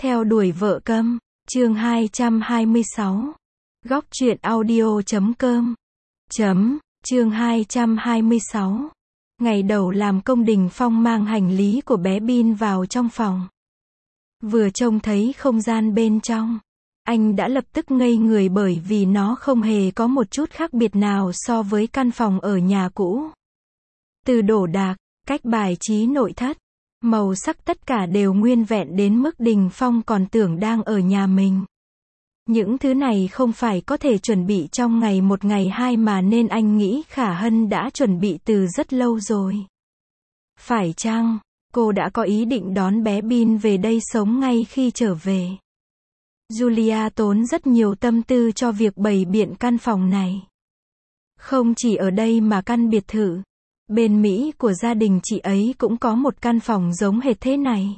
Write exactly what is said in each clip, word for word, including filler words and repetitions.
Theo đuổi vợ câm, chương hai trăm hai mươi sáu. Góc truyện audio chấm com. Chấm, chương hai trăm hai mươi sáu. Ngày đầu làm công, Đình Phong mang hành lý của bé Bin vào trong phòng. Vừa trông thấy không gian bên trong, anh đã lập tức ngây người bởi vì nó không hề có một chút khác biệt nào so với căn phòng ở nhà cũ. Từ đồ đạc, cách bài trí nội thất, màu sắc tất cả đều nguyên vẹn đến mức Đình Phong còn tưởng đang ở nhà mình. Những thứ này không phải có thể chuẩn bị trong ngày một ngày hai mà nên anh nghĩ Khả Hân đã chuẩn bị từ rất lâu rồi. Phải chăng, cô đã có ý định đón bé Bin về đây sống ngay khi trở về? Julia tốn rất nhiều tâm tư cho việc bày biện căn phòng này. Không chỉ ở đây mà căn biệt thự bên Mỹ của gia đình chị ấy cũng có một căn phòng giống hệt thế này.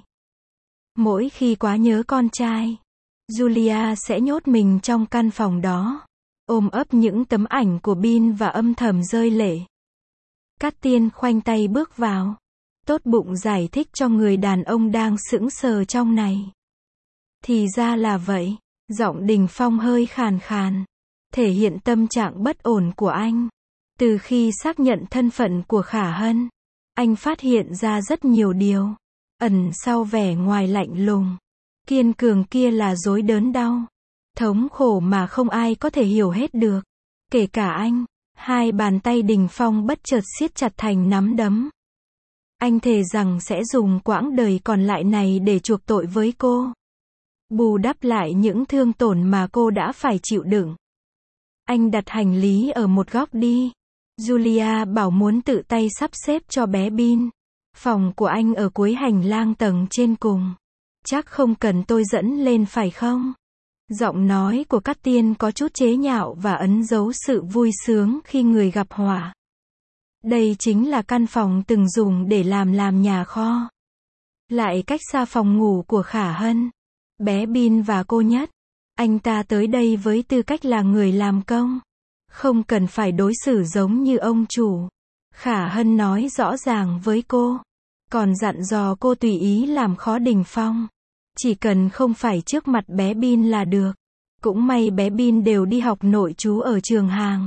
Mỗi khi quá nhớ con trai, Julia sẽ nhốt mình trong căn phòng đó, ôm ấp những tấm ảnh của Bin và âm thầm rơi lệ. Cát Tiên khoanh tay bước vào, tốt bụng giải thích cho người đàn ông đang sững sờ trong này. Thì ra là vậy, giọng Đình Phong hơi khàn khàn, thể hiện tâm trạng bất ổn của anh. Từ khi xác nhận thân phận của Khả Hân, anh phát hiện ra rất nhiều điều. Ẩn sau vẻ ngoài lạnh lùng, kiên cường kia là dối đớn đau, thống khổ mà không ai có thể hiểu hết được. Kể cả anh. Hai bàn tay Đình Phong bất chợt siết chặt thành nắm đấm. Anh thề rằng sẽ dùng quãng đời còn lại này để chuộc tội với cô, bù đắp lại những thương tổn mà cô đã phải chịu đựng. Anh đặt hành lý ở một góc đi. Julia bảo muốn tự tay sắp xếp cho bé Bin. Phòng của anh ở cuối hành lang tầng trên cùng. Chắc không cần tôi dẫn lên phải không? Giọng nói của Cát Tiên có chút chế nhạo và ẩn giấu sự vui sướng khi người gặp họa. Đây chính là căn phòng từng dùng để làm làm nhà kho. Lại cách xa phòng ngủ của Khả Hân, bé Bin và cô Nhất. Anh ta tới đây với tư cách là người làm công, không cần phải đối xử giống như ông chủ. Khả Hân nói rõ ràng với cô, còn dặn dò cô tùy ý làm khó Đình Phong, chỉ cần không phải trước mặt bé Bin là được. Cũng may bé Bin đều đi học nội trú ở trường hàng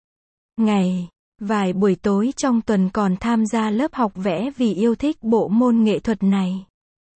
ngày, vài buổi tối trong tuần còn tham gia lớp học vẽ vì yêu thích bộ môn nghệ thuật này.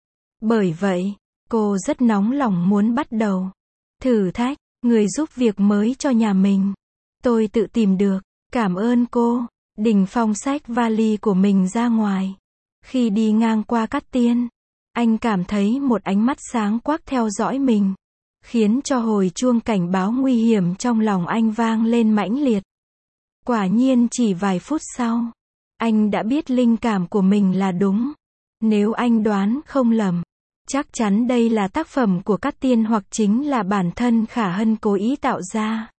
Bởi vậy, cô rất nóng lòng muốn bắt đầu thử thách người giúp việc mới cho nhà mình. Tôi tự tìm được, cảm ơn cô. Đình Phong xách vali của mình ra ngoài. Khi đi ngang qua Cát Tiên, anh cảm thấy một ánh mắt sáng quắc theo dõi mình, khiến cho hồi chuông cảnh báo nguy hiểm trong lòng anh vang lên mãnh liệt. Quả nhiên chỉ vài phút sau, anh đã biết linh cảm của mình là đúng. Nếu anh đoán không lầm, chắc chắn đây là tác phẩm của Cát Tiên hoặc chính là bản thân Khả Hân cố ý tạo ra.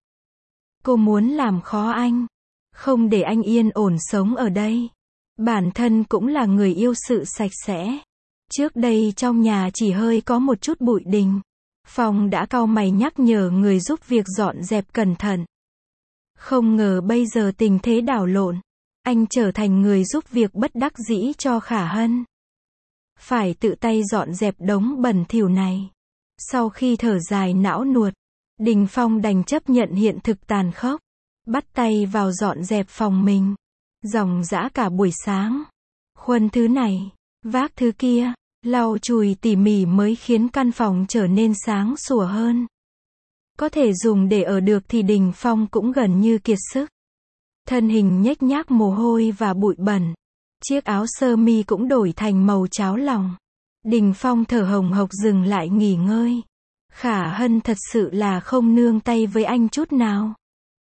Cô muốn làm khó anh, không để anh yên ổn sống ở đây. Bản thân cũng là người yêu sự sạch sẽ. Trước đây trong nhà chỉ hơi có một chút bụi đình, Phong đã cau mày nhắc nhở người giúp việc dọn dẹp cẩn thận. Không ngờ bây giờ tình thế đảo lộn, anh trở thành người giúp việc bất đắc dĩ cho Khả Hân. Phải tự tay dọn dẹp đống bẩn thỉu này. Sau khi thở dài não nuột, Đình Phong đành chấp nhận hiện thực tàn khốc, bắt tay vào dọn dẹp phòng mình. Ròng rã cả buổi sáng, khuân thứ này, vác thứ kia, lau chùi tỉ mỉ mới khiến căn phòng trở nên sáng sủa hơn. Có thể dùng để ở được thì Đình Phong cũng gần như kiệt sức. Thân hình nhếch nhác mồ hôi và bụi bẩn. Chiếc áo sơ mi cũng đổi thành màu cháo lòng. Đình Phong thở hồng hộc dừng lại nghỉ ngơi. Khả Hân thật sự là không nương tay với anh chút nào.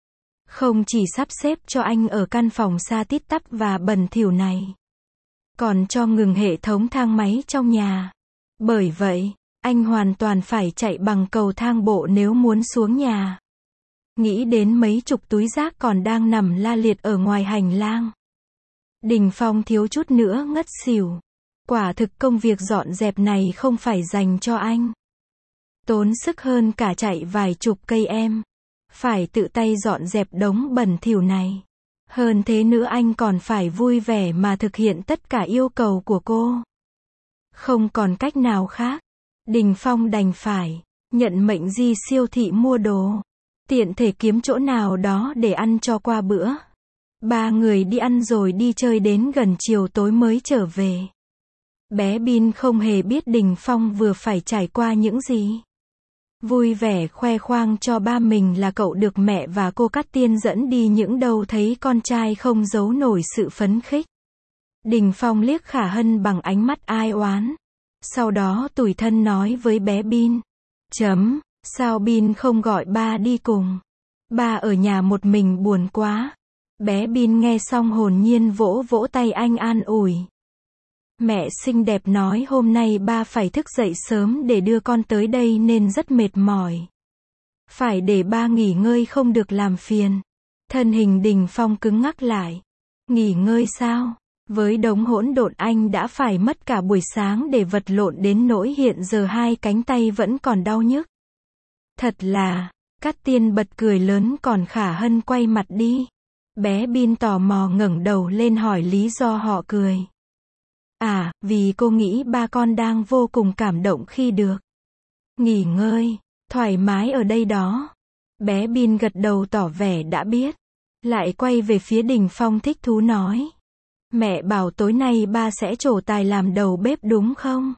Không chỉ sắp xếp cho anh ở căn phòng xa tít tắp và bẩn thỉu này, còn cho ngừng hệ thống thang máy trong nhà. Bởi vậy, anh hoàn toàn phải chạy bằng cầu thang bộ nếu muốn xuống nhà. Nghĩ đến mấy chục túi rác còn đang nằm la liệt ở ngoài hành lang, Đình Phong thiếu chút nữa ngất xỉu. Quả thực công việc dọn dẹp này không phải dành cho anh. Tốn sức hơn cả chạy vài chục cây em. Phải tự tay dọn dẹp đống bẩn thỉu này. Hơn thế nữa anh còn phải vui vẻ mà thực hiện tất cả yêu cầu của cô. Không còn cách nào khác. Đình Phong đành phải nhận mệnh đi siêu thị mua đồ, tiện thể kiếm chỗ nào đó để ăn cho qua bữa. Ba người đi ăn rồi đi chơi đến gần chiều tối mới trở về. Bé Bin không hề biết Đình Phong vừa phải trải qua những gì. Vui vẻ khoe khoang cho ba mình là cậu được mẹ và cô Cát Tiên dẫn đi những đâu, thấy con trai không giấu nổi sự phấn khích. Đình Phong liếc Khả Hân bằng ánh mắt ai oán. Sau đó tủi thân nói với bé Bin. Chấm, sao Bin không gọi ba đi cùng? Ba ở nhà một mình buồn quá. Bé Bin nghe xong hồn nhiên vỗ vỗ tay anh an ủi. Mẹ xinh đẹp nói hôm nay ba phải thức dậy sớm để đưa con tới đây nên rất mệt mỏi. Phải để ba nghỉ ngơi, không được làm phiền. Thân hình Đình Phong cứng ngắc lại. Nghỉ ngơi sao? Với đống hỗn độn anh đã phải mất cả buổi sáng để vật lộn đến nỗi hiện giờ hai cánh tay vẫn còn đau nhức. Thật là, Cát Tiên bật cười lớn, còn Khả Hân quay mặt đi. Bé Bin tò mò ngẩng đầu lên hỏi lý do họ cười. À, vì cô nghĩ ba con đang vô cùng cảm động khi được nghỉ ngơi, thoải mái ở đây đó. Bé Bin gật đầu tỏ vẻ đã biết. Lại quay về phía Đình Phong thích thú nói. Mẹ bảo tối nay ba sẽ trổ tài làm đầu bếp đúng không?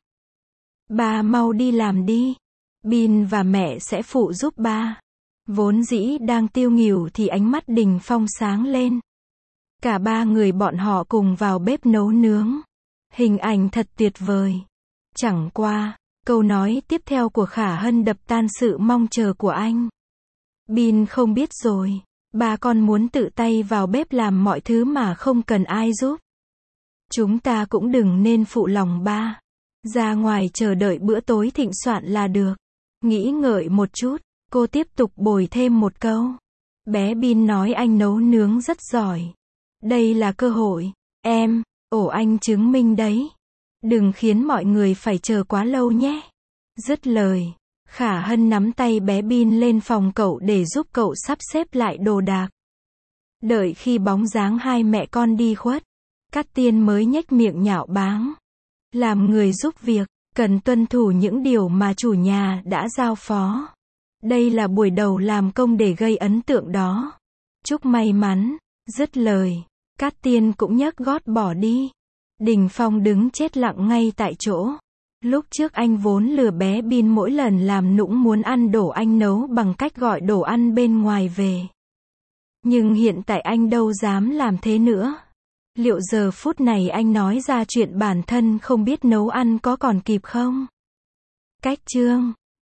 Ba mau đi làm đi. Bin và mẹ sẽ phụ giúp ba. Vốn dĩ đang tiêu nghỉu thì ánh mắt Đình Phong sáng lên. Cả ba người bọn họ cùng vào bếp nấu nướng. Hình ảnh thật tuyệt vời. Chẳng qua, câu nói tiếp theo của Khả Hân đập tan sự mong chờ của anh. Bin không biết rồi. Ba con muốn tự tay vào bếp làm mọi thứ mà không cần ai giúp. Chúng ta cũng đừng nên phụ lòng ba. Ra ngoài chờ đợi bữa tối thịnh soạn là được. Nghĩ ngợi một chút, cô tiếp tục bồi thêm một câu. Bé Bin nói anh nấu nướng rất giỏi. Đây là cơ hội. Em, ổ anh chứng minh đấy. Đừng khiến mọi người phải chờ quá lâu nhé. Dứt lời, Khả Hân nắm tay bé Bin lên phòng cậu để giúp cậu sắp xếp lại đồ đạc. Đợi khi bóng dáng hai mẹ con đi khuất, Cát Tiên mới nhếch miệng nhạo báng. Làm người giúp việc, cần tuân thủ những điều mà chủ nhà đã giao phó. Đây là buổi đầu làm công để gây ấn tượng đó. Chúc may mắn. Dứt lời, Cát Tiên cũng nhấc gót bỏ đi. Đình Phong đứng chết lặng ngay tại chỗ. Lúc trước anh vốn lừa bé Bin mỗi lần làm nũng muốn ăn đồ anh nấu bằng cách gọi đồ ăn bên ngoài về. Nhưng hiện tại anh đâu dám làm thế nữa. Liệu giờ phút này anh nói ra chuyện bản thân không biết nấu ăn có còn kịp không? Cách chương